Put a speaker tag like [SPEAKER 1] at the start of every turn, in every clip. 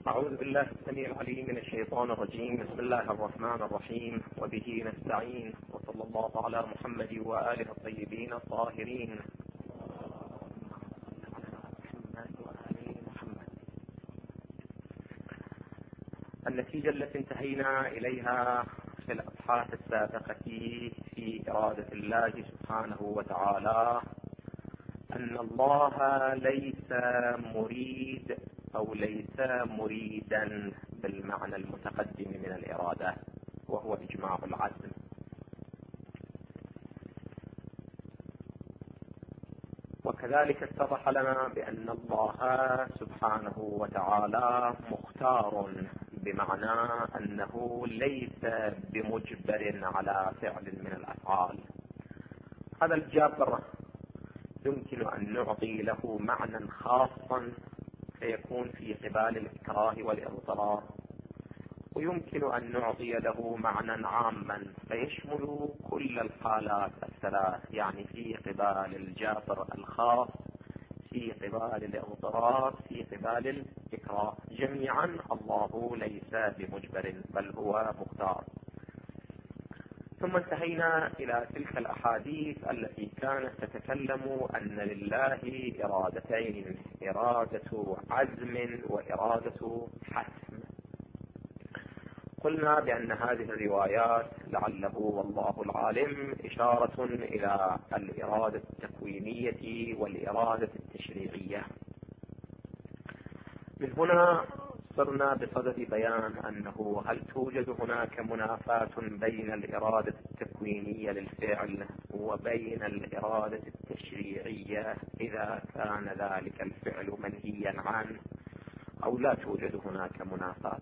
[SPEAKER 1] أعوذ بالله السميع العليم من الشيطان الرجيم. بسم الله الرحمن الرحيم، وبه نستعين، وصلى الله على محمد وآله الطيبين الطاهرين. النتيجة التي انتهينا إليها في الأبحاث السابقة في إرادة الله سبحانه وتعالى أن الله ليس مريد أو ليس مريدا بالمعنى المتقدم من الإرادة، وهو إجماع العزم. وكذلك اتضح لنا بأن الله سبحانه وتعالى مختار، بمعنى أنه ليس بمجبر على فعل من الأفعال. هذا الجبر يمكن أن نعطي له معنى خاصا فيكون في قبال الإكراه والإضطرار، ويمكن أن نعطي له معنى عاما فيشمل كل الحالات الثلاث، يعني في قبال الجبر الخاص، في قبال الاضطرار، في قبال الإكراه. جميعا الله ليس بمجبر بل هو مختار. ثم انتهينا إلى تلك الأحاديث التي كانت تتكلم أن لله إرادتين، إرادة عزم وإرادة حتم. قلنا بأن هذه الروايات لعله والله العالم إشارة إلى الإرادة التكوينية والإرادة التشريعية. من هنا صرنا بصدد بيان أنه هل توجد هناك منافاة بين الإرادة التكوينية للفعل وبين الإرادة التشريعية إذا كان ذلك الفعل منهيا عنه، أو لا توجد هناك منافاة.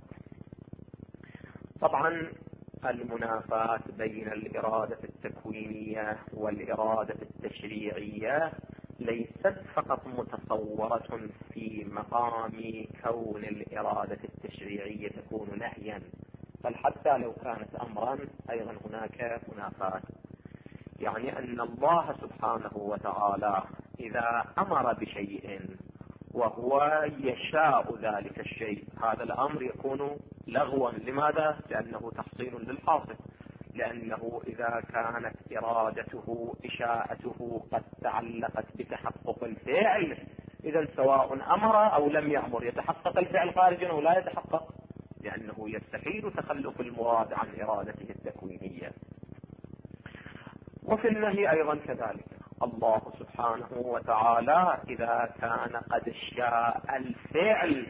[SPEAKER 1] طبعا المنافاة بين الإرادة التكوينية والإرادة التشريعية ليست فقط متصورة في مقام كون الإرادة التشريعية تكون نهيا، بل حتى لو كانت أمرا أيضا هناك منافاة. يعني أن الله سبحانه وتعالى إذا أمر بشيء وهو يشاء ذلك الشيء، هذا الأمر يكون لغوا. لماذا؟ لأنه تحصيل للحاصل، لأنه إذا كانت إرادته إشاءته قد تعلقت بتحقق الفعل، إذا سواء أمر أو لم يأمر يتحقق الفعل خارجا أو لا يتحقق، لأنه يستحيل تخلف المراد عن إرادته التكوينية. وفي النهي أيضا كذلك، الله سبحانه وتعالى إذا كان قد شاء الفعل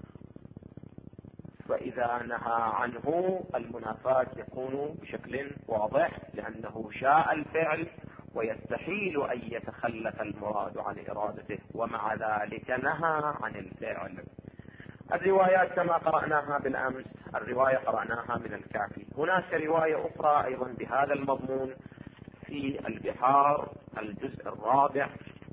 [SPEAKER 1] فإذا نهى عنه المنافاة يكون بشكل واضح، لأنه شاء الفعل ويستحيل أن يتخلف المراد عن إرادته، ومع ذلك نهى عن الفعل. الروايات كما قرأناها بالأمس، الرواية قرأناها من الكافي. هناك رواية أخرى أيضا بهذا المضمون في البحار الجزء الرابع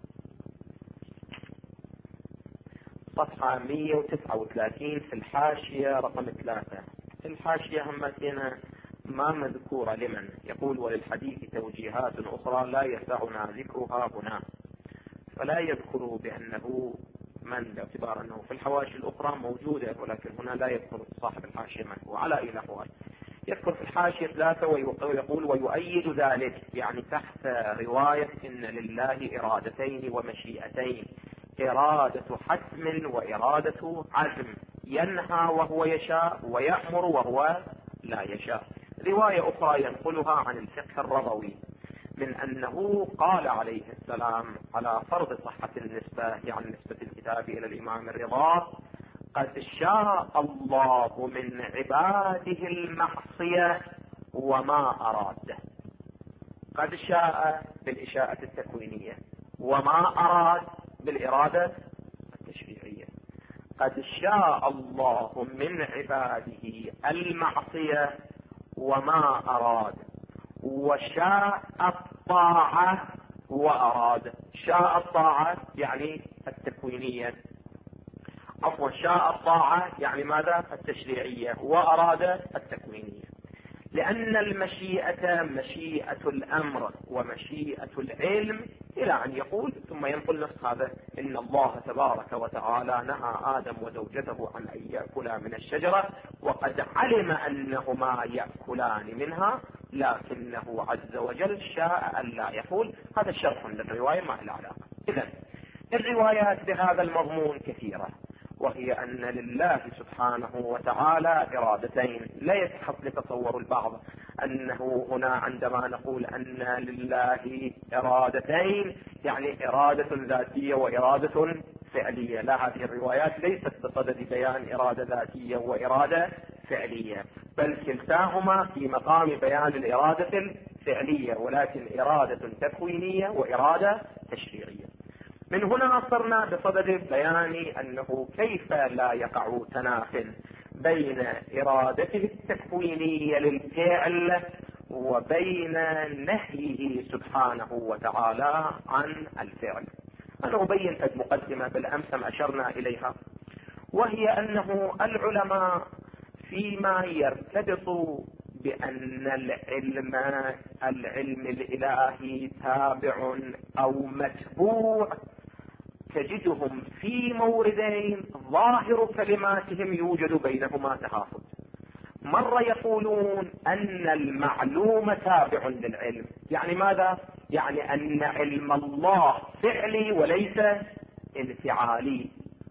[SPEAKER 1] صفحة 139 في الحاشية رقم 3. في الحاشية همتنا ما مذكورة لمن يقول: وللحديث توجيهات أخرى لا يسعنا ذكرها هنا. فلا يذكر بأنه من، باعتبار أنه في الحواشي الأخرى موجودة، ولكن هنا لا يذكر صاحب الحاشية من هو. على أي نحو يذكر في الحاشية 3 ويقول: ويؤيد ذلك، يعني تحت رواية إن لله إرادتين ومشيئتين، إرادة حتم وإرادة عزم، ينهى وهو يشاء ويأمر وهو لا يشاء. رواية أخرى ينقلها عن الفقه الرضوي من أنه قال عليه السلام على فرض صحة النسبة، يعني نسبة الكتاب إلى الإمام الرضا: قد شاء الله من عباده المعصية وما أراد. قد شاء بالإشاءة التكوينية، وما أراد بالإرادة التشريعية. قد شاء الله من عباده المعصية وما أراد، وشاء الطاعة وأراد. شاء الطاعة يعني التكوينية، عفوا شاء الطاعة يعني ماذا؟ التشريعية، وأراد التكوينية. لأن المشيئة مشيئة الأمر ومشيئة العلم إلى أن يقول ثم ينقل نص هذا: إن الله تبارك وتعالى نهى آدم وزوجته عن أن يأكلا من الشجرة وقد علم أنهما يأكلان منها لكنه عز وجل شاء أن لا يقول. هذا شرح للرواية ما له علاقة. إذن الروايات بهذا المضمون كثيرة، وهي أن لله سبحانه وتعالى إرادتين. لا يتحق لتصور البعض أنه هنا عندما نقول أن لله إرادتين يعني إرادة ذاتية وإرادة فعلية. لا، هذه الروايات ليست بصدد بيان إرادة ذاتية وإرادة فعلية، بل كلتاهما في مقام بيان الإرادة الفعلية، ولكن إرادة تكوينية وإرادة تشريعية. من هنا صرنا بصدد بيان أنه كيف لا يقع تناف بين إرادته التكوينية للفعل وبين نهيه سبحانه وتعالى عن الفعل. أنا أبين قد مقدمة بالأمس أشرنا إليها، وهي أنه العلماء فيما يرتبط بأن العلم الإلهي تابع أو متبوع تجدهم في موردين ظاهر كلماتهم يوجد بينهما تخافت. مرة يقولون أن المعلوم تابع للعلم، يعني ماذا؟ يعني أن علم الله فعلي وليس انفعالي.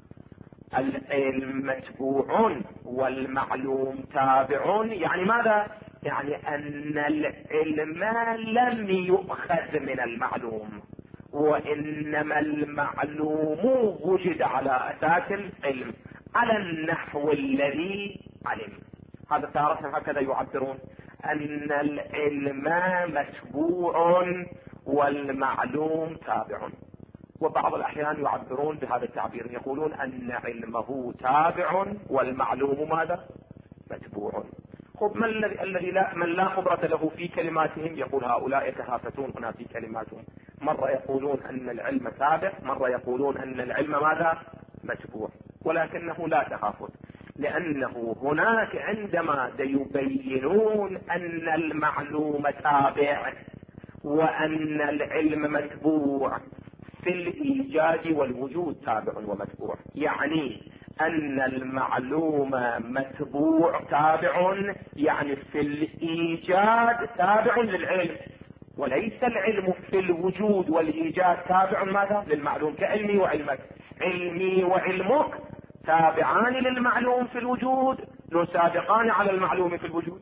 [SPEAKER 1] العلم متبوع والمعلوم تابع، يعني ماذا؟ يعني أن العلم لم يؤخذ من المعلوم، وإنما المعلوم وجد على أساس العلم على النحو الذي علم. هذا تارة هكذا يعبرون، أن العلم متبوع والمعلوم تابع. وبعض الأحيان يعبرون بهذا التعبير، يقولون أن علمه تابع والمعلوم ماذا؟ متبوع. خب من لا خبرة له في كلماتهم يقول هؤلاء يتهافتون هنا في كلماتهم. مرة يقولون أن العلم تابع، مرة يقولون أن العلم ماذا؟ متبوع. ولكنه لا تهافت، لأنه هناك عندما يبينون أن المعلوم تابع وأن العلم متبوع في الإيجاد والوجود تابع ومتبوع، يعني أن المعلوم متبوع تابع، يعني في الإيجاد تابع للعلم، وليس العلم في الوجود والإيجاد تابع ماذا؟ للمعلوم. كعلمي وعلمك، علمي وعلمك تابعان للمعلوم في الوجود، لو سابقان على المعلوم في الوجود،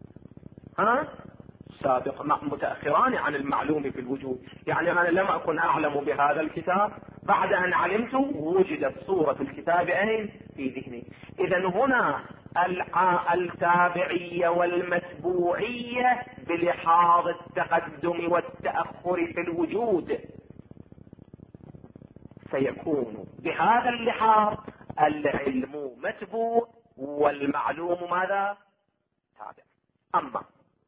[SPEAKER 1] متأخران عن المعلوم في الوجود. يعني أنا لم أكن أعلم بهذا الكتاب، بعد أن علمت وجدت صورة الكتاب أين؟ في ذهني. إذن هنا التابعية والمتبوعية بلحاظ التقدم والتأخر في الوجود سيكون بهذا اللحاظ العلم متبوع والمعلوم ماذا؟ تابع. أما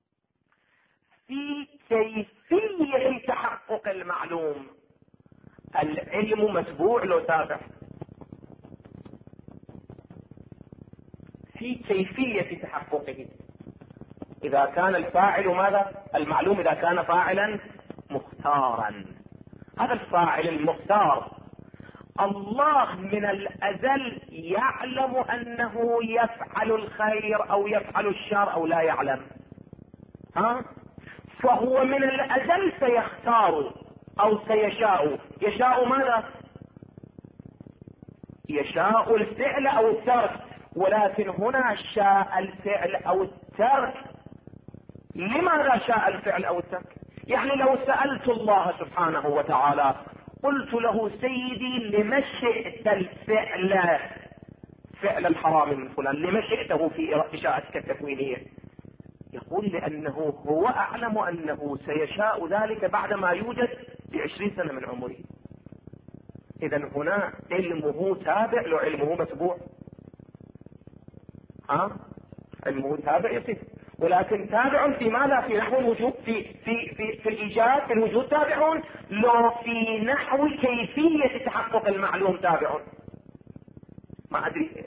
[SPEAKER 1] في كيفية تحقق المعلوم العلم متبوع لو تابع؟ في كيفية تحققه، إذا كان الفاعل ماذا؟ المعلوم إذا كان فاعلا مختارا، هذا الفاعل المختار الله من الأزل يعلم أنه يفعل الخير أو يفعل الشر أو لا يعلم، فهو من الأزل سيختار أو سيشاء. يشاء ماذا؟ يشاء الفعل أو الترك، ولكن هنا شاء الفعل أو الترك. لماذا شاء الفعل أو الترك؟ يعني لو سألت الله سبحانه وتعالى قلت له سيدي لما شئت الفعل، فعل الحرام من فلان، لما شئته في إشاءتك التكوينية؟ يقول لأنه هو أعلم أنه سيشاء ذلك بعدما يوجد ب20 سنة من عمره. إذن هنا علمه تابع لو علمه متبوع، علمه تابع يصير، ولكن تابع في ماذا؟ في نحو الوجود، في الإيجاد، في الوجود تابعون، لو في نحو كيفية تحقق المعلوم تابعون. ما أدري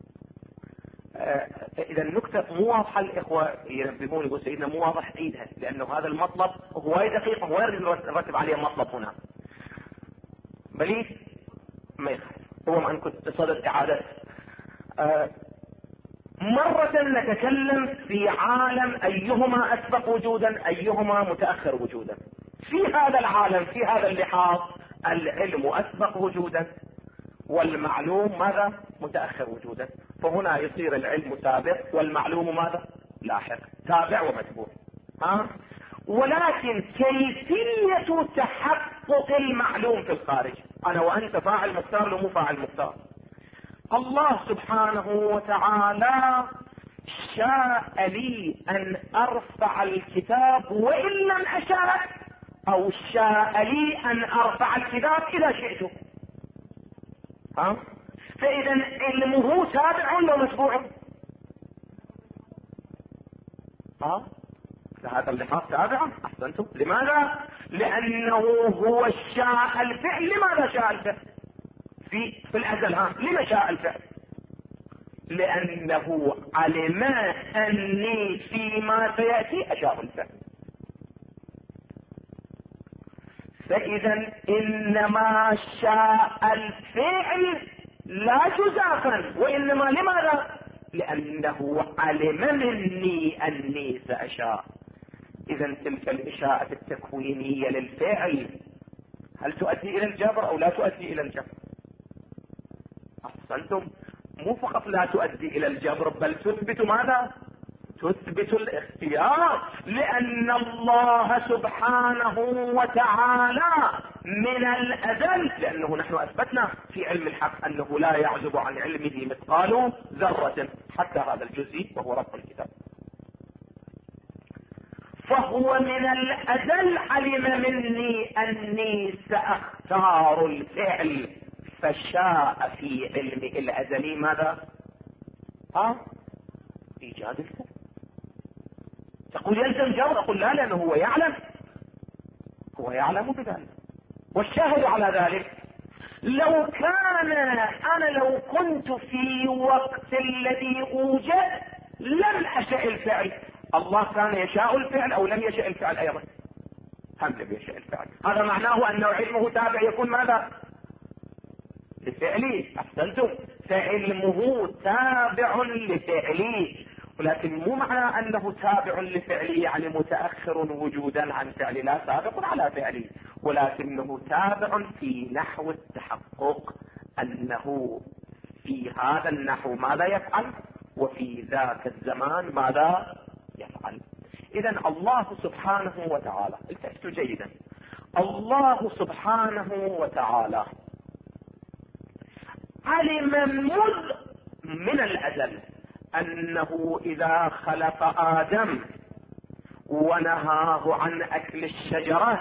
[SPEAKER 1] إذا النكتة مو واضحة، الإخوة ينبهون يقول سيدنا مو واضح عيدها، لأنه هذا المطلب هو دقيق، هو يريد نرتب عليه مطلب هنا. بليد ما يخالف. هو ما كنت صدد إعادة. مرة نتكلم في عالم أيهما أسبق وجودا أيهما متأخر وجودا. في هذا العالم في هذا اللحاظ العلم أسبق وجودا والمعلوم ماذا؟ متأخر وجودا. فهنا يصير العلم سابق والمعلوم ماذا؟ لاحق، تابع ومتبوع. ولكن كيفية تحقق المعلوم في الخارج، أنا وأنت فاعل مختار لو مو فاعل مختار. الله سبحانه وتعالى شاء لي أن أرفع الكتاب وإن لم أشاء، أو شاء لي أن أرفع الكتاب إذا شئت. فإذا علمه تابع ولا متبوع؟ هذا اللحاظ تابعا. أحسنتم. لماذا؟ لأنه هو شاء الفعل. لماذا شاء الفعل في الأزل؟ لما شاء الفعل؟ لأنه علم أني فيما سيأتي أشاء الفعل. فإذا إنما شاء الفعل لا جزافا، وإنما لماذا؟ لأنه علم مني أني سأشاء. إذا تلك الإشاءة التكوينية للفعل هل تؤدي إلى الجبر أو لا تؤدي إلى الجبر؟ أحسنتم. مو فقط لا تؤدي إلى الجبر بل تثبت ماذا؟ تثبت الاختيار. لأن الله سبحانه وتعالى من الأزل، لأنه نحن أثبتنا في علم الحق أنه لا يعزب عن علمه مثقال ذرة حتى هذا الجزء وهو رب الكتاب. فهو من الأزل علم مني أني سأختار الفعل، فشاء في علمه الأزلي ماذا؟ إيجاد الفعل. تقول يلزم جبر؟ أقول لا، لأنه هو يعلم، هو يعلم بذلك. والشاهد على ذلك لو كان لو كنت في وقت الذي أوجد لم أشاء الفعل، الله كان يشاء الفعل أو لم يشاء الفعل أيضا؟ هم لم يشاء الفعل. هذا معناه أن علمه تابع يكون ماذا؟ لفعلي. أحسنتم. فعلمه تابع لفعلي، ولكن مو معنى أنه تابع لفعلي يعني متأخر وجودا عن فعلي، لا، سابق على فعلي، ولكنه تابع في نحو التحقق، أنه في هذا النحو ماذا يفعل وفي ذاك الزمان ماذا يفعل. إذن الله سبحانه وتعالى، التفتوا جيدا، الله سبحانه وتعالى علم من الأزل أنه إذا خلق آدم ونهاه عن أكل الشجرة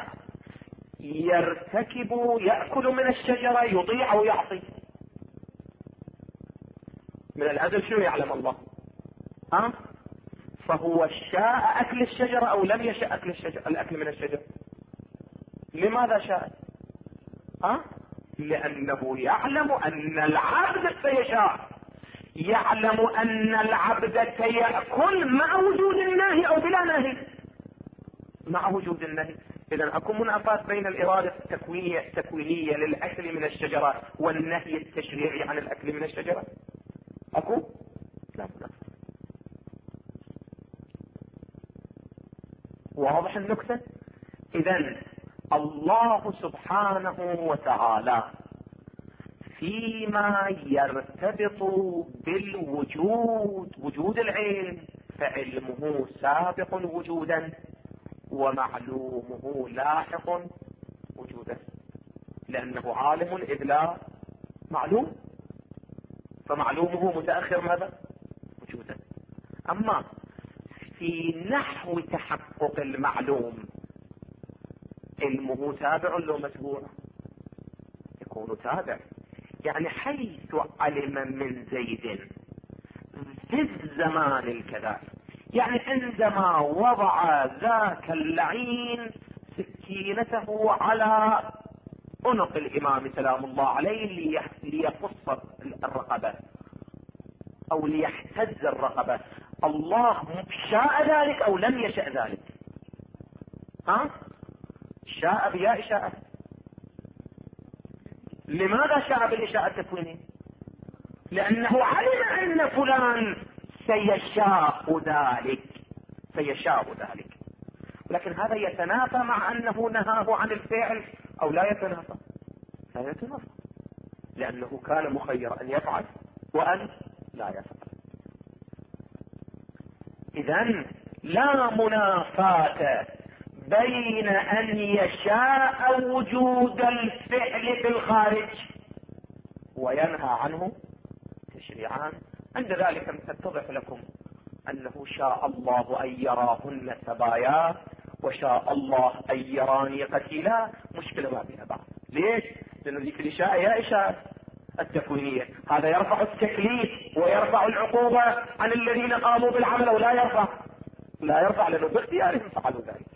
[SPEAKER 1] يأكل من الشجرة، يطيع أو يعصي. من الأزل شنو يعلم الله؟ فهو شاء أكل الشجرة أو لم يشاء أكل الشجرة، الأكل من الشجرة؟ لماذا شاء؟ لأنه يعلم أن العبد سيشاء، يعلم أن العبد سيأكل مع وجود النهي أو بلا نهي، مع وجود النهي. إذا أكو منافاة بين الإرادة التكوينية للأكل من الشجرة والنهي التشريعي عن الأكل من الشجرة؟ أكو؟ لا منافاة. واضح النكتة؟ إذن الله سبحانه وتعالى فيما يرتبط بالوجود، وجود العلم، فعلمه سابق وجودا ومعلومه لاحق وجودا، لأنه عالم إذ لا معلوم، فمعلومه متأخر ماذا؟ وجودا. أما في نحو تحقق المعلوم علمه تابع لو متبوع؟ يكون تابع. يعني حيث علم من زيد في الزمان الكذا، يعني عندما وضع ذاك اللعين سكينته على عنق الإمام سلام الله عليه ليقص الرقبة أو ليحتز الرقبة، الله شاء ذلك أو لم يشاء ذلك؟ شاء بياء شاء، لماذا شاء بالإشاءة التكوينية؟ لأنه علم أن فلان سيشاء ذلك، لكن هذا يتنافى مع أنه نهاه عن الفعل أو لا يتنافى؟ لا يتنافى، لأنه كان مخير أن يفعل وأن لا يفعل. إذن لا منافاة بين أن يشاء وجود الفعل في الخارج وينهى عنه تشريعان. عند ذلك تتضح لكم أنه شاء الله أن يراهن سبايا وشاء الله أن يراني قتيلا، مشكلة ما بين بعض. ليش؟ لأنه ذيك الإشاءة هي إشاءة التكوينية، هذا يرفع التكليف ويرفع العقوبة عن الذين قاموا بالعمل، ولا يرفع لأنه باختيارهم فعلوا ذلك.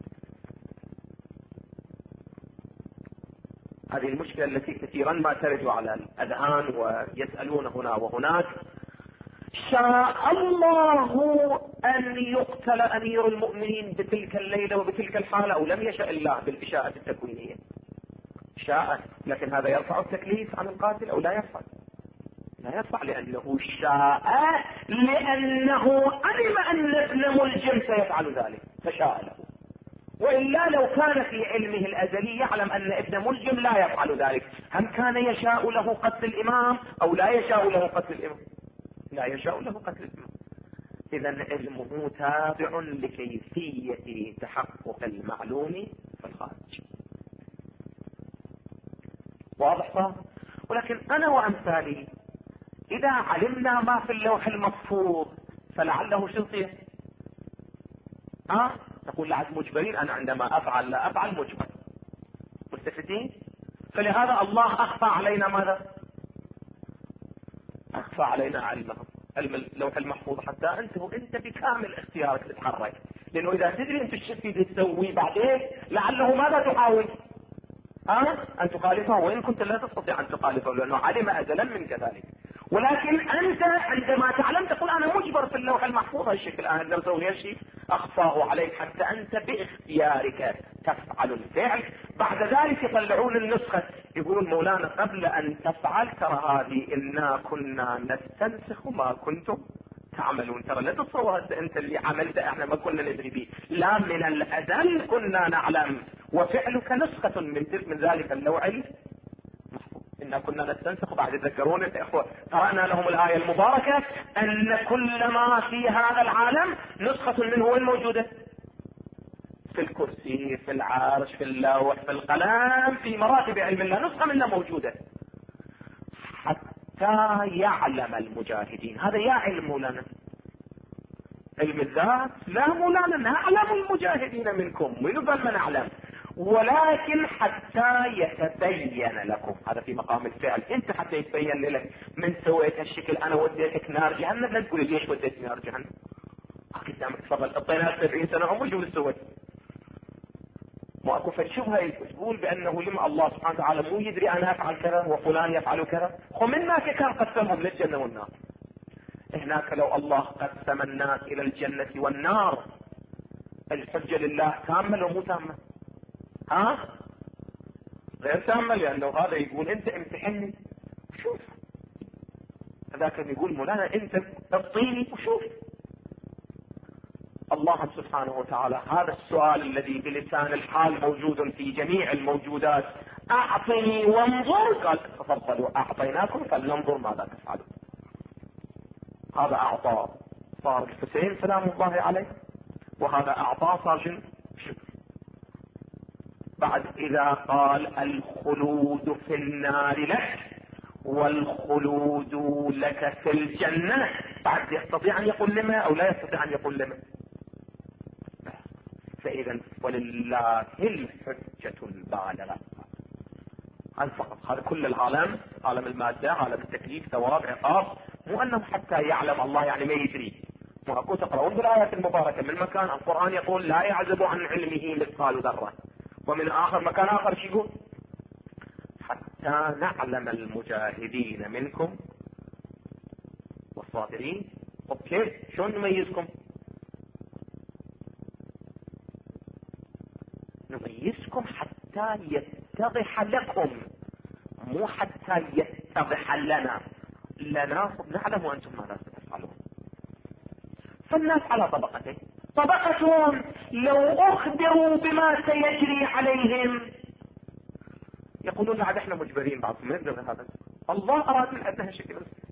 [SPEAKER 1] هذه المشكلة التي كثيرا ما ترد على الأذهان ويسألون هنا وهناك. شاء الله أن يقتل أمير المؤمنين بتلك الليلة وبتلك الحالة، أو لم يشاء الله بالإشاءة التكوينية؟ شاء، لكن هذا يرفع التكليف عن القاتل أو لا يرفع؟ لا يرفع، لأنه شاء، لأنه علم أن ابن ملجم سيفعل ذلك فشاء له. وإلا لو كان في علمه الأزلي يعلم أن ابن ملجم لا يفعل ذلك، هم كان يشاء له قتل الإمام أو لا يشاء له قتل الإمام؟ لا يشاء له قتل الإمام. إذن علمه تابع لكيفية تحقق المعلوم في الخارج. واضح؟ ولكن أنا وأمثالي إذا علمنا ما في اللوح المحفوظ فلعله شو يصير؟ نقول لعد مجبرين، أنا عندما أفعل لا أفعل مجبر، مستفيدين؟ فلهذا الله أخفى علينا ماذا؟ أخفى علينا علم اللوح المحفوظ حتى أنت بكامل اختيارك تتحرك، لأنه إذا تدري أنت الشيء اللي تسويه بعدين لعله ماذا تحاول؟ أن تخالفه، وإن كنت لا تستطيع أن تخالفه لأنه علم أزلا منك ذلك. ولكن أنت عندما تعلم تقول أنا مجبر في اللوح المحفوظ هالشكل، أنا لم أسوي هالشيء، أخفاه عليك حتى أنت باختيارك تفعل الفعل. بعد ذلك يطلعون النسخة يقولون مولانا قبل أن تفعل ترى هذه إنا كنا نستنسخ ما كنتم تعملون، ترى لا تتصور أنت اللي عملت احنا ما كنا ندري به، لا من الأزل كنا نعلم، وفعلك نسخة من ذلك اللوح المحفوظ. إنا كنا نستنسخ. بعد يتذكرون يا إخوة قرأنا لهم الآية المباركة أن كل ما في هذا العالم نسخة منه وين موجودة؟ في الكرسي، في العرش، في اللوح، في القلم، في مراتب علم الله نسخة منه موجودة حتى يعلم المجاهدين. هذا يا علم مولانا، علم الذات لا مولانا، نعلم المجاهدين منكم ونظل ما نعلم، ولكن حتى يتبين لكم. هذا في مقام الفعل، انت حتى يتبين لك من سويت هالشكل، انا وديتك نار جهنم، لا تقول ليش وديت نار جهنم، قدامك تفضل اعطيناك 70 سنه عمر شو تسوي؟ ماكو فشبهه تقول بانه لما الله سبحانه وتعالى مو يدري انا افعل كذا وفلان يفعل كذا، ومن كان قسمهم للجنه والنار. هناك لو الله قسم الناس الى الجنه والنار الحجه لله تامه لو مو تامه؟ غير تامه، لانه هذا يقول انت امتحني وشوف، هذاك يقول مولانا انت اعطيني وشوف. الله سبحانه وتعالى هذا السؤال الذي بلسان الحال موجود في جميع الموجودات، اعطني وانظر، قال تفضلوا اعطيناكم فلننظر ماذا تفعلون. هذا اعطاه صار الحسين سلام الله عليه، وهذا اعطاه صار شنو؟ بعد اذا قال الخلود في النار لك والخلود لك في الجنة، بعد يستطيع ان يقول لما او لا يستطيع ان يقول لما؟ فاذا ولله الحجة البالغة. هذا فقط، هذا كل العالم، عالم المادة، عالم التكليف، ثواب، عقاب، مو انه حتى يعلم الله يعني ما يدري. وأكو تقرؤون بالآيات المباركة من مكان القرآن يقول لا يعزب عن علمه مثقال ذرة، ومن آخر مكان آخر شو يقول؟ حتى نعلم المجاهدين منكم والصابرين. اوكي، شلون نميزكم؟ نميزكم حتى يتضح لكم مو حتى يتضح لنا، نعلم وأنتم ماذا ستفعلون. فالناس على طبقتين: طبقة لو أخبروا بما سيجري عليهم يقولون لا احنا مجبرين بعضهم يقدر هذا، الله أراد من أدنى شكل.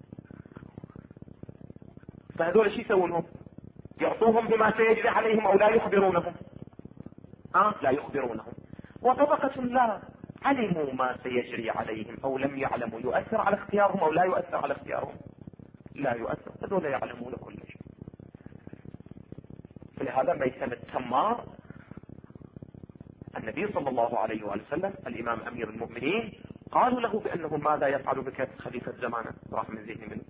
[SPEAKER 1] فهذول شو يسوونهم؟ يعطوهم بما سيجري عليهم أو لا يخبرونهم؟ لا يخبرونهم. وطبقة لا علموا ما سيجري عليهم أو لم يعلموا، يؤثر على اختيارهم أو لا يؤثر على اختيارهم؟ لا يؤثر. هذول يعلمون كل شيء. فلهذا ميسم التمار النبي صلى الله عليه وسلم الإمام أمير المؤمنين قالوا له بأنه ماذا يفعل بك خليفة زمانه، راح من ذهن منه.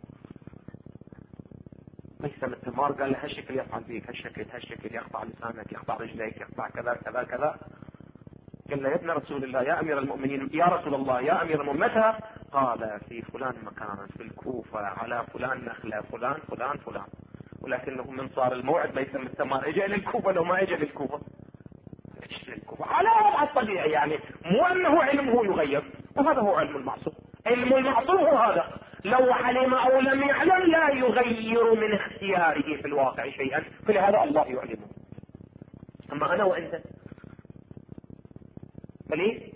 [SPEAKER 1] ميسم التمار قال له هالشكل يفعل فيك، هالشكل يقطع لسانك، يقطع رجليك، يقطع كذا كذا كذا. قال له يا ابن رسول الله يا أمير المؤمنين، يا رسول الله يا أمير المؤمنين، متى؟ قال في فلان مكان في الكوفة على فلان نخلة فلان فلان فلان. ولكنه من صار الموعد ميسم التمار اجى للكوفة، لو ما اجى للكوفة على وضع الطبيعي، يعني مو انه علمه يغير. وهذا هو علم المعصوم. علم المعصوم هو هذا، لو علم او لم يعلم لا يغير من اختياره في الواقع شيئا، فلهذا الله يعلمه. اما انا وانت فليه؟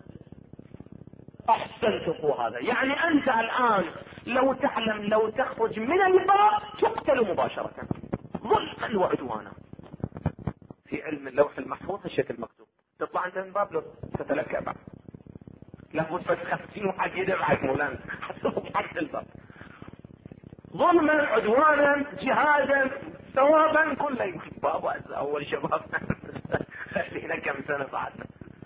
[SPEAKER 1] احسنت. هو هذا يعني انت الان لو تعلم لو تخرج من الباب تقتل مباشرة ظلما وعدوانا. في علم اللوح المحفوظ الشكل مكتوب، تطلع انت من باب لو تتلكى بعد لابد بس 50 واحد يدعك مولانا حسبهم حق الباب. ظلما عدوانا جهادا ثوابا كله يمكن بابا اول شباب خلينا كم سنة بعدنا.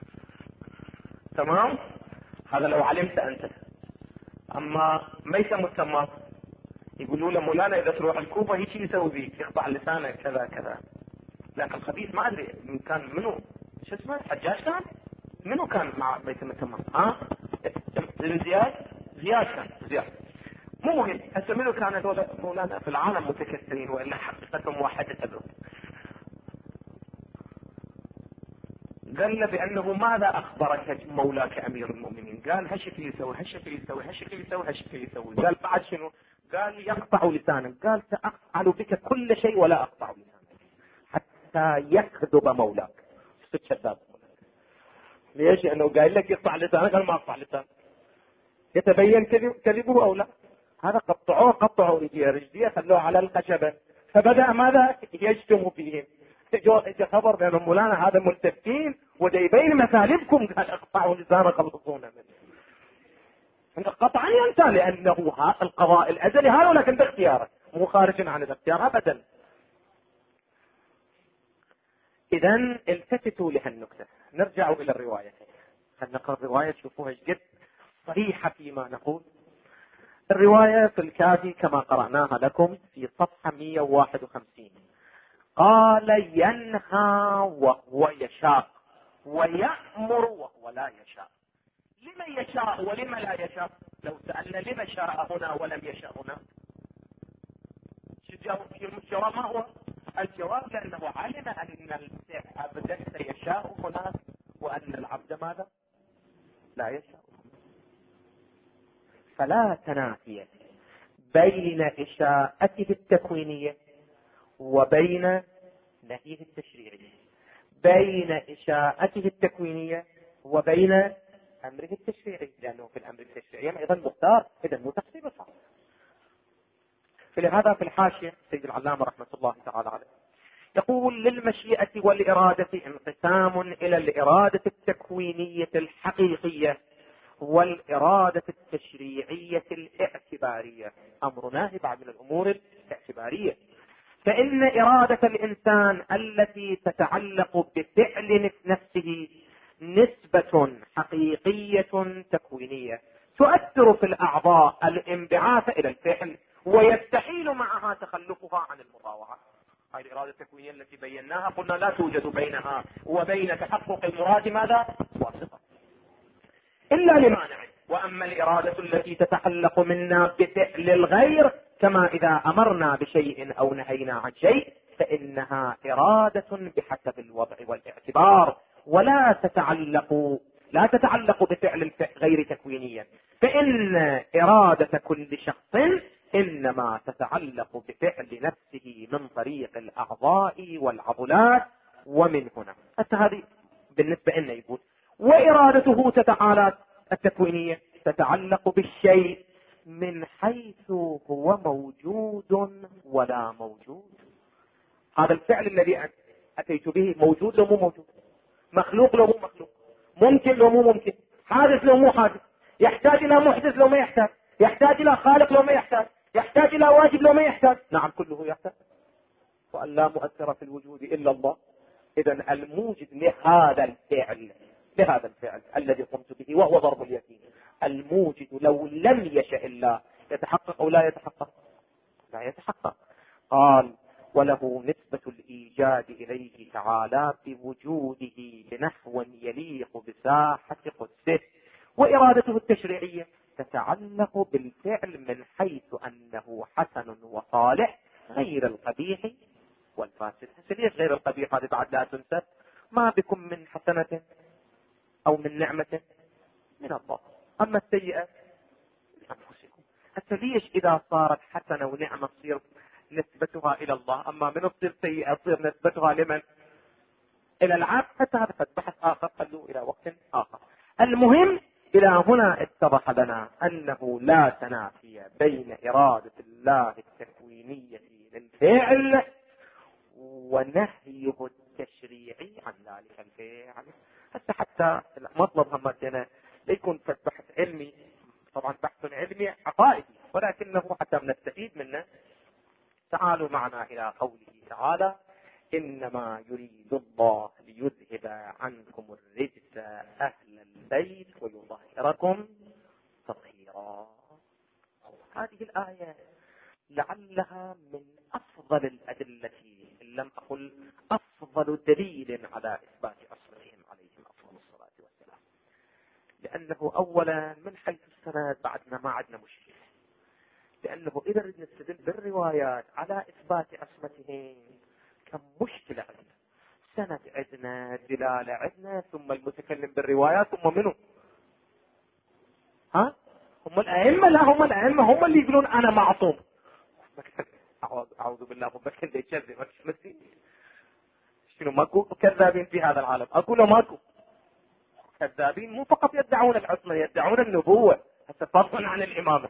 [SPEAKER 1] تمام؟ هذا لو علمت انت. اما ميسم التمار يقولوا له مولانا اذا تروح الكوفة هيك يسوي بيك، يقطع لسانك كذا كذا. لكن الخبيث ما ادري كان منو، شو اسمه، حجاج كان منو كان مع ميسم التمار؟ زياد كان زياد. مو مهم هسه منو كان هذول مولانا في العالم متكثرين والا حقيقتهم واحدة ابرد. قال له بانه ماذا اخبرك مولاك امير المؤمنين؟ قال هالشكل يسوي، هالشكل يسوي، هالشكل يسوي، هالشكل يسوي. قال بعد شنو؟ قال يقطع لسانك. قال سافعل بك كل شيء ولا اقطع لسانك حتى يكذب مولاك. كذاب. ليش؟ لانه قايل لك يقطع لسانك، قال ما اقطع لسانك. يتبين كذبه او لا. هذا قطعوا رجليه خلوه على الخشبة، فبدأ ماذا يجتم فيهم. اجى خبر بأن مولانا هذا ملتفين ودا يبين مثالبكم، قال اقطعوا لسانه خلصونا منه. قطعا ينسى لأنه القضاء الأزلي هذا، ولكن باختيارك مو خارج عن الاختيار أبدا. إذا التفتوا لهالنكتة. نرجع إلى الرواية، خلينا نقرأ الرواية تشوفوها ايش قد صحيحة فيما نقول. الرواية في الكافي كما قرأناها لكم في صفحة 151. قال ينهى وهو يشاء ويأمر وهو لا يشاء. لما يشاء ولما لا يشاء؟ لو سألنا لما شاء هنا ولم يشاء هنا، الجواب ما هو؟ الجواب لأنه علم أن العبد سيشاء هناك وأن العبد ماذا؟ لا يشاء. فلا تنافي بين إشاءته التكوينية وبين نهيه التشريعي، بين إشاءته التكوينية وبين أمره التشريعي، لأنه في الأمر التشريعي أيضا مختار، إذا مو تقسيم صح. فلهذا في الحاشية سيد العلامة رحمة الله تعالى عليه يقول للمشيئة والإرادة انقسام إلى الإرادة التكوينية الحقيقية والإرادة التشريعية الاعتبارية. أمر ناهي بعد من الأمور الاعتبارية. فإن إرادة الإنسان التي تتعلق بفعل نفسه نسبة حقيقية تكوينية تؤثر في الأعضاء الانبعاث إلى الفعل، ويستحيل معها تخلفها عن المطاوعة. هذه الإرادة التكوينية التي بيناها قلنا لا توجد بينها وبين تحقق المراد ماذا؟ واسطة إلا لمانع. وأما الإرادة التي تتعلق منا بفعل الغير كما إذا أمرنا بشيء أو نهينا عن شيء فإنها إرادة بحسب الوضع والاعتبار، ولا تتعلق لا تتعلق بفعل غير تكوينيا، فإن إرادة كل شخص إنما تتعلق بفعل نفسه من طريق الأعضاء والعضلات. ومن هنا حتى هذه بالنسبة لنا يقول وإرادته تعالى التكوينية تتعلق بالشيء من حيث هو موجود ولا موجود. هذا الفعل الذي أتيت به موجود لو مو موجود، مخلوق لو مو مخلوق، ممكن لو مو ممكن، حادث لو مو حادث، يحتاج إلى محدث لو ما يحتاج، يحتاج إلى خالق لو ما يحتاج، يحتاج إلى واجب لو ما يحتاج. نعم كله يحتاج، وأن لا مؤثر في الوجود إلا الله. إذن الموجد لهذا الفعل الذي قمت به وهو ضرب اليتيم، الموجد لو لم يشأ الله يتحقق أو لا يتحقق؟ لا يتحقق. قال وله نسبة الإيجاد إليه تعالى بوجوده بنحو يليق بساحة قدسه، وإرادته التشريعية تتعلق بالفعل من حيث أنه حسن وصالح غير القبيح والفاسد. ليش غير القبيح؟ هذه بعد لا تنسب. ما بكم من حسنة أو من نعمة من الله، أما السيئة من أنفسكم. حتى ليش إذا صارت حسنة ونعمة تصير نسبتها إلى الله، أما من تصير سيئة تصير نسبتها لمن؟ إلى العبد. حتى هذا قد بحث آخر خلوه إلى وقت آخر. المهم إلى هنا اتضح لنا أنه لا تنافي بين إرادة الله التكوينية للفعل ونهيه التشريعي عن ذلك الفعل. حتى المطلب همتنا ليكون بحث علمي، طبعا بحث علمي عقائدي، ولكنه حتى نستفيد منه. تعالوا معنا إلى قوله تعالى إنما يريد الله ليذهب عنكم الرجس أهل البيت ويطهركم تطهيرا. هذه الآية لعلها من أفضل الأدلة، إن لم أقل أفضل دليل على إثبات عصمتهم عليهم أفضل الصلاة والسلام. لأنه أولا من حيث السند بعدنا ما عندنا مشكلة، لأنه إذا ردنا نستدل بالروايات على إثبات عصمتهم كم مشكلة عندنا. سند عندنا، دلالة عندنا، ثم المتكلم بالروايات، ثم منه هم الأئمة. لا هم الأئمة هم اللي يقولون أنا معصوم. أعوذ بالله مبكر دي يكذب شنو؟ ماكو كذابين في هذا العالم؟ أقول ماكو كذابين، مو فقط يدعون العصمة، يدعون النبوة حتى فضلا عن الإمامة.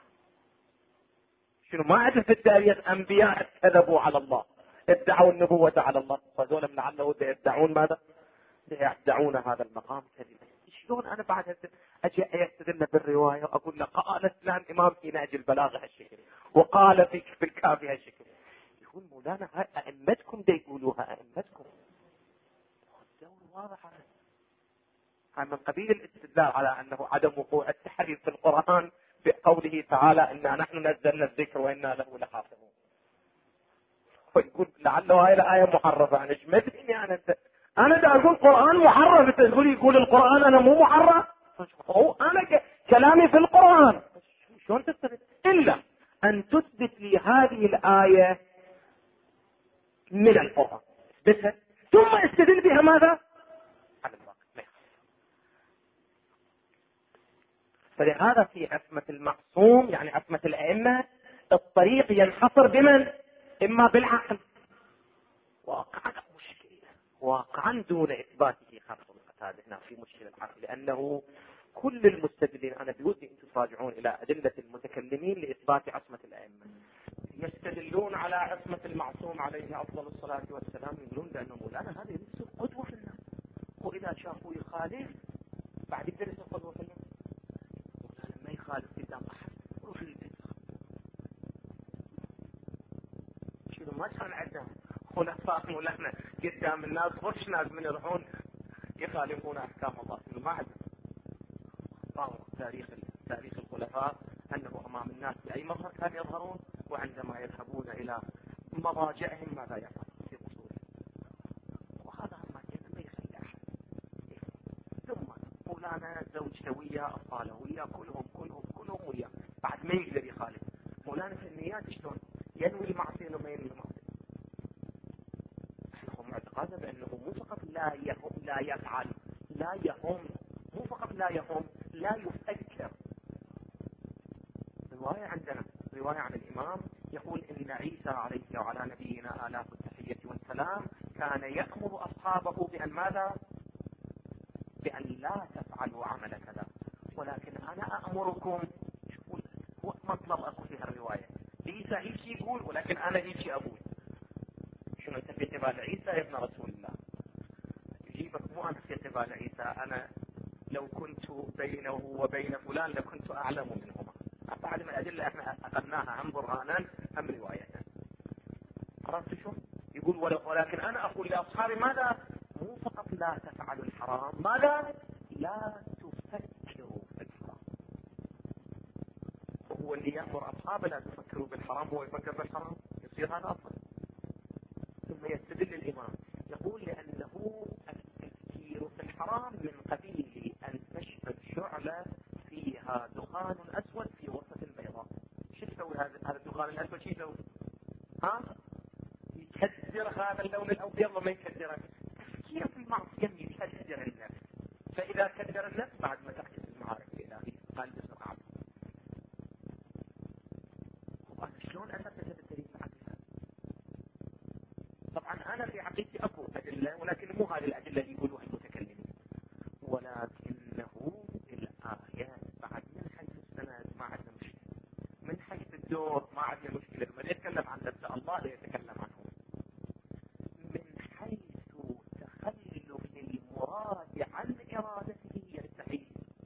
[SPEAKER 1] شنو ما عندنا في التاريخ أنبياء كذبوا على الله، ادعوا النبوة على الله، فذولا من لعله يدعون ماذا؟ يدعون هذا المقام كذبا. شلون أنا بعد أجي أستدل بالرواية وأقول له قال فلان إمام في نهج البلاغة هالشكل، وقال في الكافي هالشكل؟ يقول مولانا هاي أئمتكم دي يقولوها، أئمتكم. الدور واضح هذا من قبيل الاستدلال على أنه عدم وقوع التحريف في القرآن بقوله تعالى إنا نحن نزلنا الذكر وإنا له لحافظون. ويقول لعله هاي الآية محرفة. أنا شمتني أنا دا أقول قرآن محرف، يقول القرآن أنا مو محرف. أنا كلامي في القرآن. شلون تثبت إلا أن تثبت لي هذه الآية من القرآن، اثبتها ثم استدل بها ماذا؟ على الواقع. فلهذا في عصمة المعصوم يعني عصمة الأئمة الطريق ينحصر بمن؟ إما بالعقل واقعا مشكلة، واقعا دون إثباته خلق هذا هنا في مشكلة العقل، لأنه كل المستدلين أنا بودي أن تراجعون إلى أدلة المتكلمين لإثبات عصمة الأئمة، يستدلون على عصمة المعصوم عليه أفضل الصلاة والسلام، يقولون لأنه مولانا هذا يصير قدوة في الناس، وإذا شافوا يخالف بعد كده يصير قدوة في الناس. مولانا ما يخالف قدام أحد روح للبيت. شنو ما كان عندنا خلفاء مولانا قدام الناس غش ناس من يروحون يخالفون أحكام الله. شنو ما عندنا تاريخ الخلفاء أنه أمام الناس بأي مظهر كانوا يظهرون، وعندما يذهبون إلى مضاجعهم ماذا يفعل في قصورهم. وهذا ما يخلي أحد. ثم مولانا زوجته وياه، أطفاله وياه، كلهم وياه، بعد ما يقدر يخالف. مولانا في النيات شلون ينوي المعصية وما ينوي المعصية؟ هم اعتقادا بأنه مو فقط لا يفعل، لا يهم، لا يهم، لا يفكر. رواية عندنا، رواية عن الإمام يقول إن عيسى عليه وعلى نبينا آلاف التحية والسلام كان يأمر أصحابه بأن ماذا؟ بأن لا تفعلوا عمل كذا، ولكن أنا أأمركم. شوفوا هو مطلب أكو فيها الرواية، عيسى هيك يقول ولكن أنا هيك أقول. شنو أنت في اعتبار عيسى يا ابن رسول الله؟ يجيبك مو أنا في اعتبار عيسى، أنا لو كنت بينه وبين فلان لكنت أعلم منهما. بعد ما الأدلة احنا أخذناها هم برهانا هم رواية. عرفت شو يقول؟ ولكن أنا أقول لأصحابي ماذا؟ مو فقط لا تفعلوا الحرام، ماذا؟ لا تفكروا في الحرام. وهو اللي يأمر أصحابه لا تفكروا بالحرام، هو يفكر بالحرام، يصير هذا أصلا. ثم يستدل الإمام يقول لأنه التفكير في الحرام من قبيل أن تشبك شعلة فيها دخان أسود في وسط البيضاء. شو يسوي هذا الدخان الأسود؟ شو يسوي؟ يكدر هذا اللون الأبيض وما يكدره. تفكير في المعصية يكدر النفس، فإذا كدر النفس بعد ما تحدث المعارف الإلهية قال بسرعة. شلون أثبت بالدليل العقيدة؟ طبعا أنا في عقيدتي أكو أدلة، ولكن مو هذه الأدلة اللي يقولوها المتكلمين، ولكنه الآيات بعد من حيث السند ما عندنا مشكلة، من حيث الدور ما عندنا مشكلة. لما يتكلم عن نفس الله لا يتكلم عنه. من حيث تخلف المراد عن إرادته يستحيل.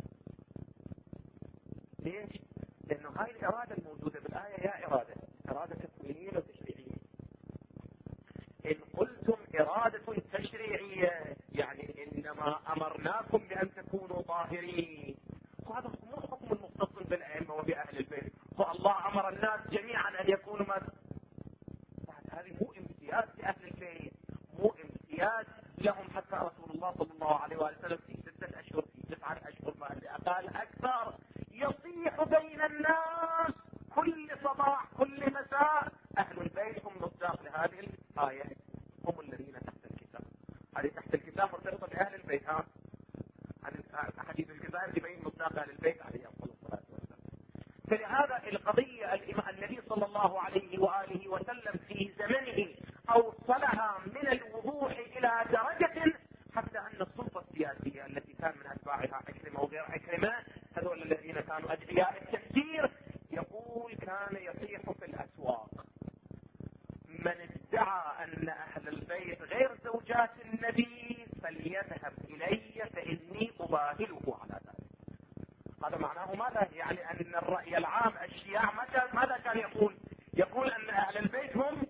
[SPEAKER 1] ليش؟ لأنه هاي الإرادة الموجودة بالآية يا إرادة تكوينية أو تشريعية. إن قلتم إرادة تشريعية يعني إنما أمرناكم بأن تكونوا طاهرين، وهذا مو حكم المختص بالأئمة وبأهل البيت، فالله أمر الناس جميعا أن يكونوا هذه مو امتياز لأهل البيت، مو امتياز لهم. حتى رسول الله صلى الله عليه وسلم في 6 أشهر في 9 أشهر ما قال أكثر يصيح بين الناس كل صباح كل مساء أهل البيت هم مصداق لهذه الآية، هم الذين تحت الكتاب. هذه تحت الكتاب مرتبطة بأهل البيت. حديث الكتاب يبين مصداق أهل البيت عليه أفضل الصلاة والسلام. فلهذا القضية النبي صلى الله عليه وآله وسلم في زمنه أوصلها من الوضوح إلى درجة حتى أن السلطة السياسية التي كان من أتباعها عكرمة وغير عكرمة، هذول الذين كانوا أدعياء التفسير، يقول كان يصيح في الأسواق من ادعى أن أهل البيت غير زوجات النبي فليذهب إلي فإني أباهله على ذلك. هذا معناه ماذا؟ يعني أن الرأي العام الشياع ماذا كان يقول؟ يقول أن أهل البيت هم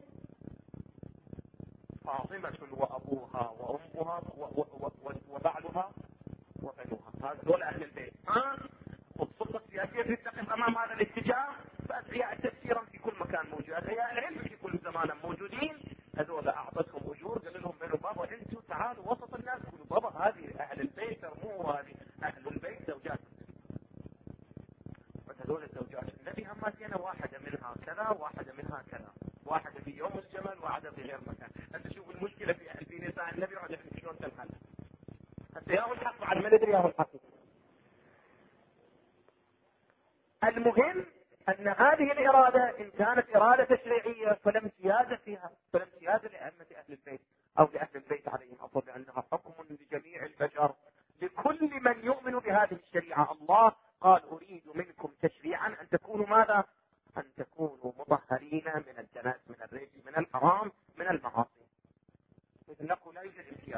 [SPEAKER 1] فاطمة وأبوها وأمها وبعلها وبنوها، هذول أهل البيت. والسلطة السياسية تتقف أمام هذا الاتجاه، فأدعياء التفسير في كل مكان موجود، أدعياء العلم في كل زمان موجودين، هذول أعطتهم أجور، قال لهم بينوا بابا أنتم تعالوا وسط الناس قولوا بابا هذه أهل البيت مو هذه أهل البيت زوجات. هذول الزوجات النبي هماتين واحدة منها كذا واحدة منها كذا، واحدة في يوم الجمل واحدة في غير مكان. أنت شوف المشكلة في نساء النبي وعلى شلون تنحل. أنت ياهو الحق بعد ما ندري ياهو الحق. المهم أن هذه الإرادة إن كانت إرادة تشريعية فلم سيادة فيها، فلم سيادة لأئمة أهل البيت أو لأهل البيت عليهم أفضل، لأنها حكم لجميع البشر لكل من يؤمن بهذه الشريعة. الله قال أريد منكم تشريعا أن تكونوا ماذا؟ أن تكونوا مطهرين من الدنس من الرجس من الحرام من المعاصي. إذن نقول لا يوجد امتياز.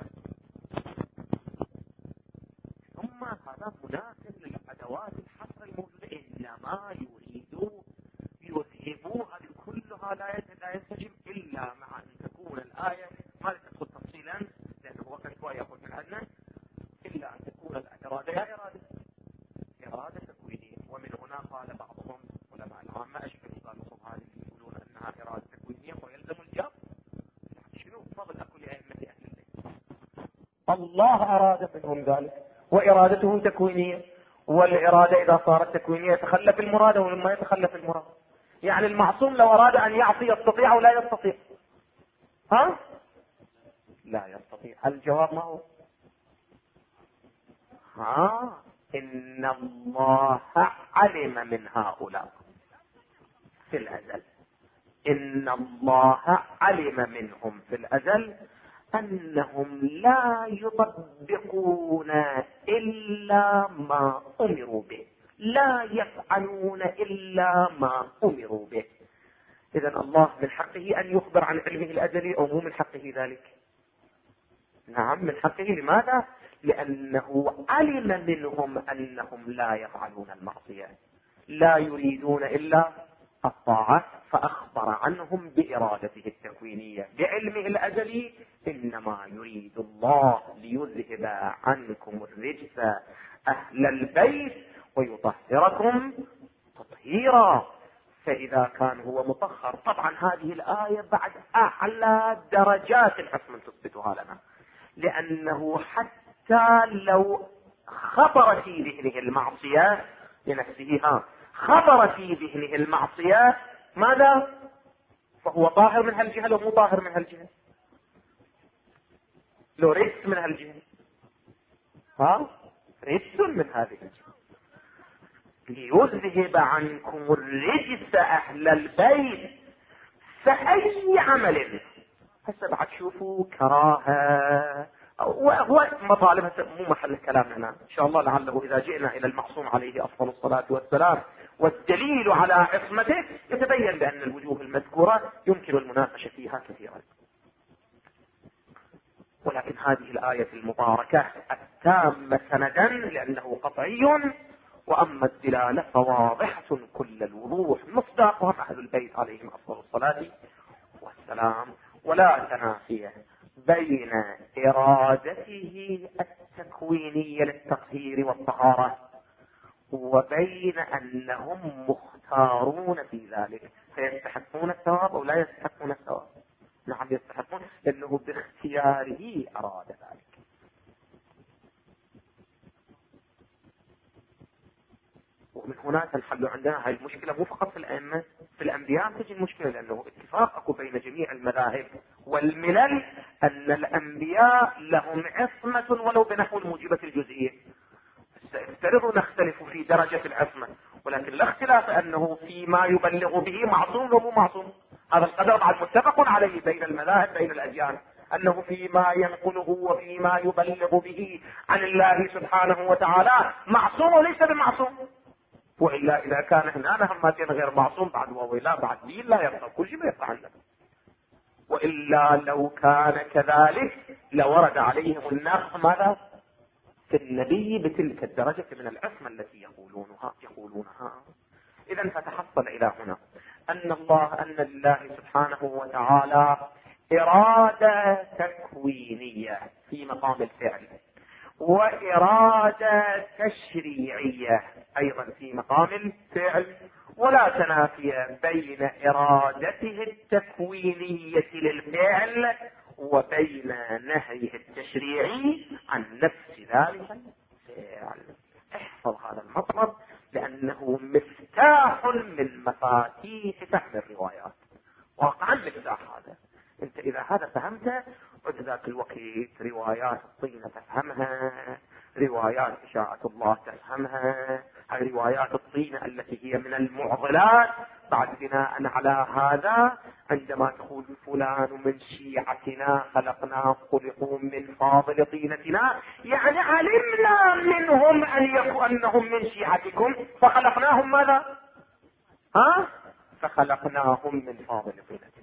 [SPEAKER 1] ثم هذا مناسب للأدوات الحصر الموجودة، إنما يريدوا يذهبوها كلها لا ينسجم إلا مع أن تكون الآية ما تدخل تفصيلا لأنه وقت شوي يأخذ من عندنا، إلا أن تكون الإرادة يا إرادة تكوينية. ومن هنا قال بعضهم علماء العامة أشبه قالوا هذه يقولون أنها إرادة تكوينية ويلزم الجر. شنو فضل أكل أئمة أهل البيت؟ الله أراد منهم ذلك وإرادته تكوينية، والإرادة إذا صارت تكوينية يتخلف المراد ولما يتخلف المراد. يعني المعصوم لو أراد أن يعصي يستطيع أو لا يستطيع؟ لا يستطيع. الجواب ما هو؟ إن الله علم من هؤلاء في الأزل. إن الله علم منهم في الأزل أنهم لا يطبقون إلا ما أمروا به، لا يفعلون إلا ما أمروا به. إذن الله من حقه أن يخبر عن علمه الأزلي أو مو من حقه ذلك؟ نعم من حقه. لماذا؟ لأنه علم منهم أنهم لا يفعلون المعصية، لا يريدون إلا الطاعة، فأخبر عنهم بإرادته التكوينية بعلمه الأزلي. إنما يريد الله ليذهب عنكم الرجس أهل البيت ويطهركم تطهيرا. فإذا كان هو مطهر، طبعا هذه الآية بعد أعلى درجات العصمة تثبتها لنا، لأنه حتى لو خطر في ذهنه المعصية لنفسه، خطر في ذهنه المعصية، ماذا؟ فهو طاهر من هالجهة لو مو طاهر من هالجهة، لو رجس من هالجهة، رجس من هذه الجهة. ليذهب عنكم الرجس أهل البيت. فأي عمل هسه بعد شوفوا كراهة وهو مطالب، مو محل الكلام هنا ان شاء الله، لعله اذا جئنا الى المعصوم عليه افضل الصلاة والسلام والدليل على عصمته يتبين بان الوجوه المذكورة يمكن المناقشة فيها كثيرا. ولكن هذه الآية المباركة التامة سندا لأنه قطعي، وأما الدلالة فواضحة كل الوضوح، مصداقهم أهل البيت عليهم أفضل الصلاة والسلام. ولا تنافي بين إرادته التكوينية للتطهير والطهارة وبين أنهم مختارون في ذلك، فيستحقون الثواب أو لا يستحقون الثواب. نعم يستحقون، لأنه باختياره أراد ذلك. ومن هنا تنحل عندنا هاي المشكلة، مو فقط في الأئمة، في الأنبياء تجي المشكلة، لأنه اتفاق أكو بين جميع المذاهب والملل أن الأنبياء لهم عصمة ولو بنحو الموجبة الجزئية. سيفترض نختلف في درجة العصمة، ولكن لا اختلاف أنه فيما يبلغ به معصوم ومو معصوم. هذا القدر بعد متفق عليه بين المذاهب بين الأديان، أنه فيما ينقله وفيما يبلغ به عن الله سبحانه وتعالى معصوم وليس بمعصوم. وإلا إذا كان هنا همتين غير معصوم بعد وإلا بعد دين لا يبقى، كل شيء ما يبقى عندنا. وإلا لو كان كذلك لورد عليهم النقص ماذا؟ في النبي بتلك الدرجة من العصمة التي يقولونها. إذا فتحصل إلى هنا أن لله سبحانه وتعالى إرادة تكوينية في مقام الفعل، وإرادة تشريعية أيضا في مقام الفعل، ولا تنافي بين إرادته التكوينية للفعل وبين نهيه التشريعي عن نفس ذلك الفعل. احفظ هذا المطلب لأنه مفتاح من مفاتيح فهم الروايات، واقعا مفتاح هذا. انت اذا هذا فهمته عد ذاك الوقت روايات الطينة تفهمها، روايات إشاعة الله تفهمها، هذه روايات الطينة التي هي من المعضلات. بعد بناء على هذا عندما تقول فلان من شيعتنا خلقناه خلقوا من فاضل طينتنا، يعني علمنا منهم أنهم من شيعتكم فخلقناهم ماذا؟ فخلقناهم من فاضل طينتنا.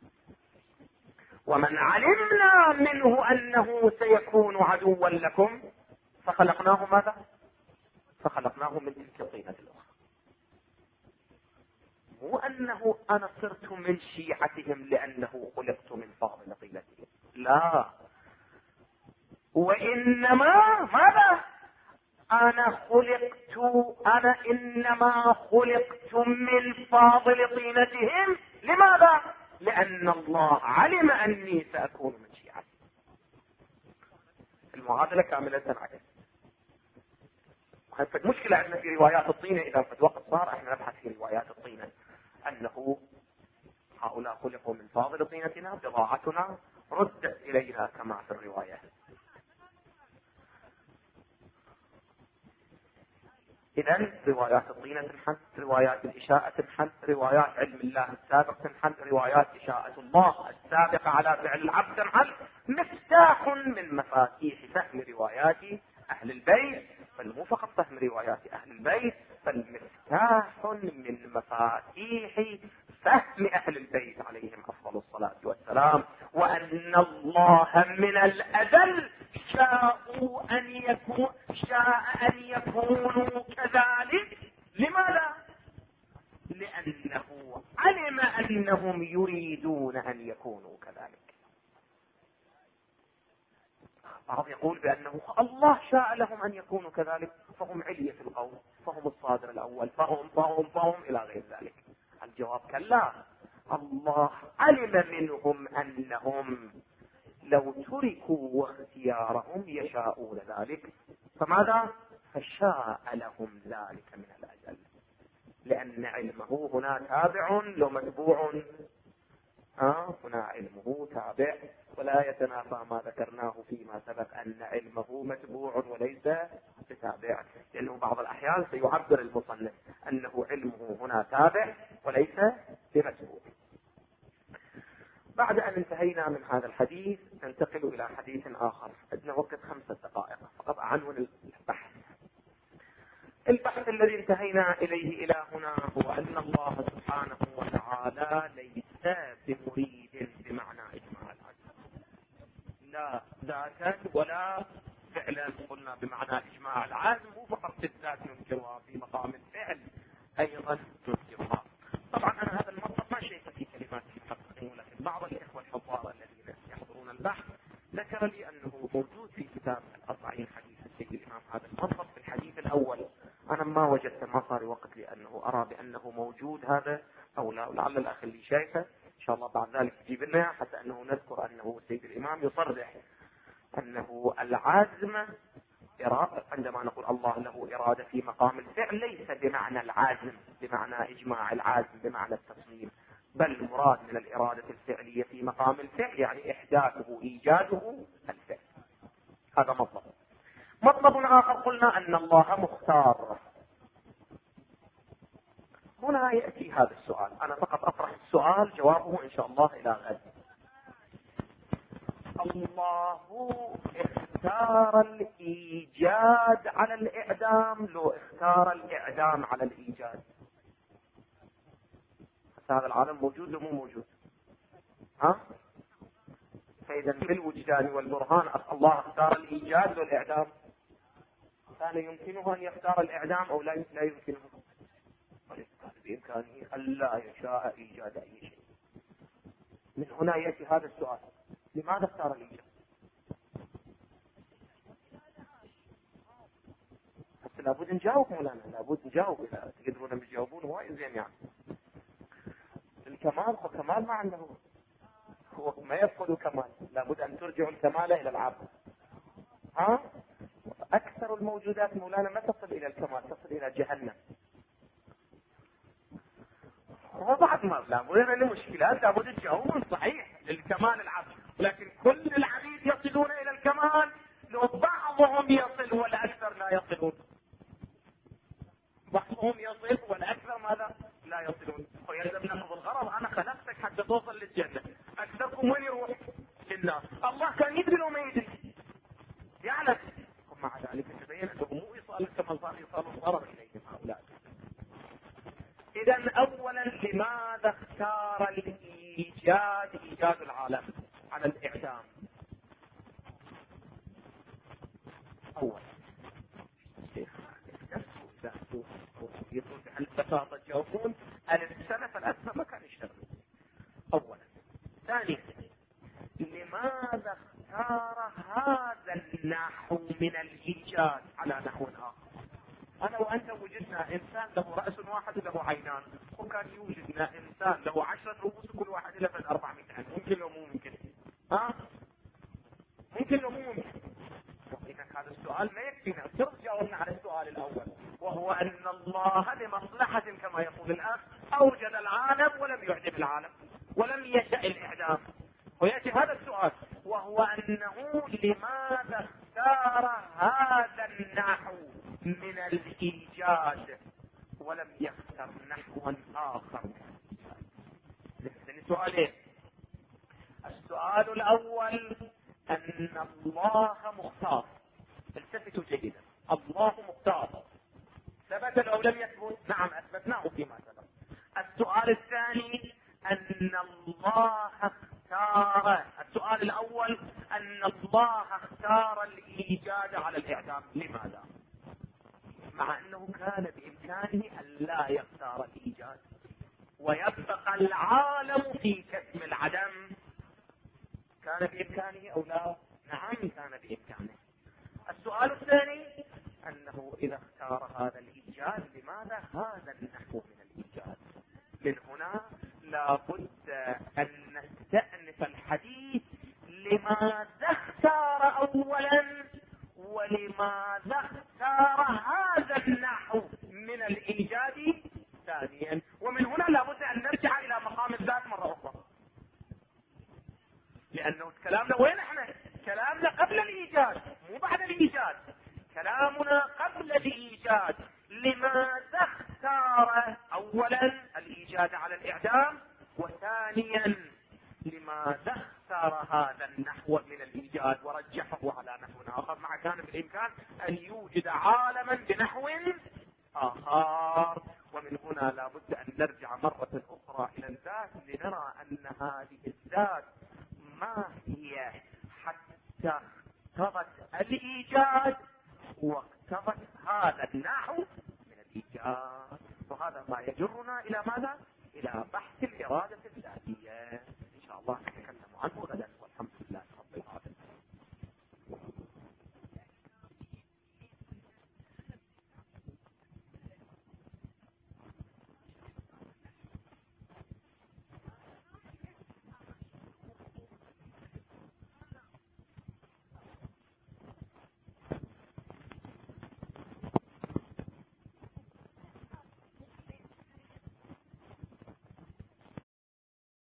[SPEAKER 1] ومن علمنا منه أنه سيكون عدوا لكم فخلقناه ماذا؟ فخلقناه من تلك الطينة الأخرى. مو أنه أنا صرت من شيعتهم لأنه خلقت من فاضل طينتهم، لا، وإنما ماذا؟ أنا إنما خلقت من فاضل طينتهم. لماذا؟ لأن الله علم أني سأكون من شيعتي. المعادلة كاملة عكس. هذه مشكلة عندنا في روايات الطينة. إذا في وقت صار احنا نبحث في روايات الطينة أنه هؤلاء خلقوا من فاضل طينتنا، بضاعتنا ردت إلينا كما في الرواية. إذن روايات الطينة تنحل، روايات الإشاءة تنحل، روايات علم الله السابق تنحل، روايات إشاءة الله السابقة على فعل العبد تنحل. مفتاح من مفاتيح فهم روايات أهل البيت، بل مو فقط فهم روايات أهل البيت، بل مفتاح من مفاتيح فهم أهل البيت عليهم أفضل الصلاة والسلام. وأن الله من الأزل شاء أن يكونوا كذلك. لماذا؟ لأنه علم أنهم يريدون أن يكونوا كذلك. بعض يقول بأنه الله شاء لهم أن يكونوا كذلك، فهم علية القوم، فهم الصادر الأول، فهم إلى غير ذلك. الجواب كلا، الله علم منهم أنهم لو تركوا واختيارهم يشاءون ذلك، فماذا؟ فشاء لهم ذلك من الأجل، لأن علمه هنا تابع لو متبوع. هنا علمه تابع، ولا يتنافى ما ذكرناه فيما سبق أن علمه متبوع وليس بتابع، لأنه بعض الأحيان سيعبر المصنف أنه علمه هنا تابع وليس بمتبوع. بعد أن انتهينا من هذا الحديث ننتقل إلى حديث آخر. عندنا وقت 5 دقائق فقط عنون البحث. البحث الذي انتهينا إليه إلى هنا هو أن الله سبحانه وتعالى ليس بمريد بمعنى إجماع العزم، لا ذاتا ولا فعلا. قلنا بمعنى إجماع العزم مو فقط بالذات ننكرها، في مقام الفعل أيضا ننكرها. طبعا أنا هذا المطلب ما شيء في كلمات المحققين، ولكن بعض الإخوة الحضار الذين يحضرون البحث ذكر لي أنه موجود في كتاب 40 حديث السيد الإمام هذا المطلب في الحديث الأول. أنا ما وجدت، ما صار وقت لأنه أرى بأنه موجود هذا أو لا، ولعل الأخ اللي شايفه إن شاء الله بعد ذلك يجيب لنا حتى أنه نذكر أنه السيد الإمام يصرح أنه العزم عندما نقول الله له إرادة في مقام الفعل ليس بمعنى العزم بمعنى إجماع العزم بمعنى التصميم، بل مراد من الإرادة الفعلية في مقام الفعل يعني إحداثه إيجاده الفعل. هذا مطلب آخر قلنا أن الله مختار. هنا يأتي هذا السؤال، أنا فقط أطرح السؤال جوابه إن شاء الله إلى غد. الله اختار الإيجاد على الإعدام لو اختار الإعدام على الإيجاد؟ هذا العالم موجود لو مو موجود؟ فإذا بالوجدان والبرهان الله اختار الإيجاد لو الإعدام؟ كان يمكنه أن يختار الإعدام أو لا يمكنه؟ بإمكانه ألا يشاء إيجاد أي شيء. من هنا يأتي هذا السؤال، لماذا اختار الإيجاد؟ بس لابد نجاوب مولانا، لابد نجاوب. إذا تقدرون تجاوبون وايد زين يعني. الكمال هو كمال ما عنده، هو ما يفقد كمال، لابد أن ترجع الكمال إلى العبد. أكثر الموجودات مولانا ما تصل إلى الكمال، تصل إلى جهنم. وبعد ما لابد أن المشكلات لابد تجاوبون صحيح للكمال العبد، لكن كل العبيد يصلون إلى الكمال لو بعضهم يصل والأكثر لا يصلون. بعضهم يصل والأكثر ماذا؟ لا يصلون. ويلزم ناخذ الغرض، أنا خلقتك حتى توصل للجنة، أكثركم وين يروح؟ للنار. الله كان يدري لو ما يدري يعلم، ومع ذلك تبين أنه مو إيصال الكمال، صار إيصال الغرض إليهم هؤلاء. إذن أولا لماذا اختار الإيجاد إيجاد العالم على الإعدام؟ أولا يقول البساطة تجاوبون السلف الأكثر ما كان يشتغل. أولا. ثانيا لماذا اختار هذا النحو من الإيجاد على نحو آخر؟ أنا وأنت وجدنا إنسان له رأس واحد وله عينان، وكان يوجدنا إنسان له 10 رؤوس كل واحد له 400 عين. ممكن لو مو ممكن؟ ممكن لو مو ممكن؟ إذا هذا السؤال ما يكفينا، جاوبنا على السؤال الأول، وهو أن الله لمصلحة كما يقول الآن أوجد العالم ولم يعدم العالم ولم يشأ الإعدام. ويأتي هذا السؤال وهو أنه لماذا اختار هذا النحو من الإيجاد ولم يختر نحوا آخر من الإيجاد. سؤالين. السؤال الأول أن الله مختار. التفتوا جيدا، الله مختار. ثبت أو لم يثبت؟ نعم أثبتناه فيما سبق. السؤال الثاني أن الله اختار. السؤال الأول أن الله اختار الإيجاد على الإعدام. لماذا؟ مع أنه كان بإمكانه أن لا يختار الإيجاد ويبقى العالم في كتم العدم. كان بإمكانه أو لا؟ نعم كان بإمكانه. السؤال الثاني أنه إذا اختار هذا الإيجاد لماذا هذا النحو من الإيجاد؟ من هنا لابد أن نستأنف الحديث لماذا اختار أولا ولماذا اختار هذا النحو من الإيجاد ثانيا. ومن هنا لابد أن نرجع إلى مقام الذات مرة أخرى، لأنه كلامنا وين احنا؟ كلامنا قبل الإيجاد مو بعد الإيجاد. كلامنا قبل الإيجاد. لماذا اختار أولا الإيجاد على الإعدام، وثانيا لماذا اختار هذا النحو من الإيجاد ورجحه على نحو آخر، مع كان بالإمكان أن يوجد عالما بنحو آخر. ومن هنا لابد أن نرجع مرة أخرى إلى الذات لنرى أن هذه الذات ما هي حتى اقتضت الإيجاد واقتضت هذا النحو من الإيجاد. وهذا ما يجرنا إلى ماذا؟ إلى بحث الإرادة الذاتية.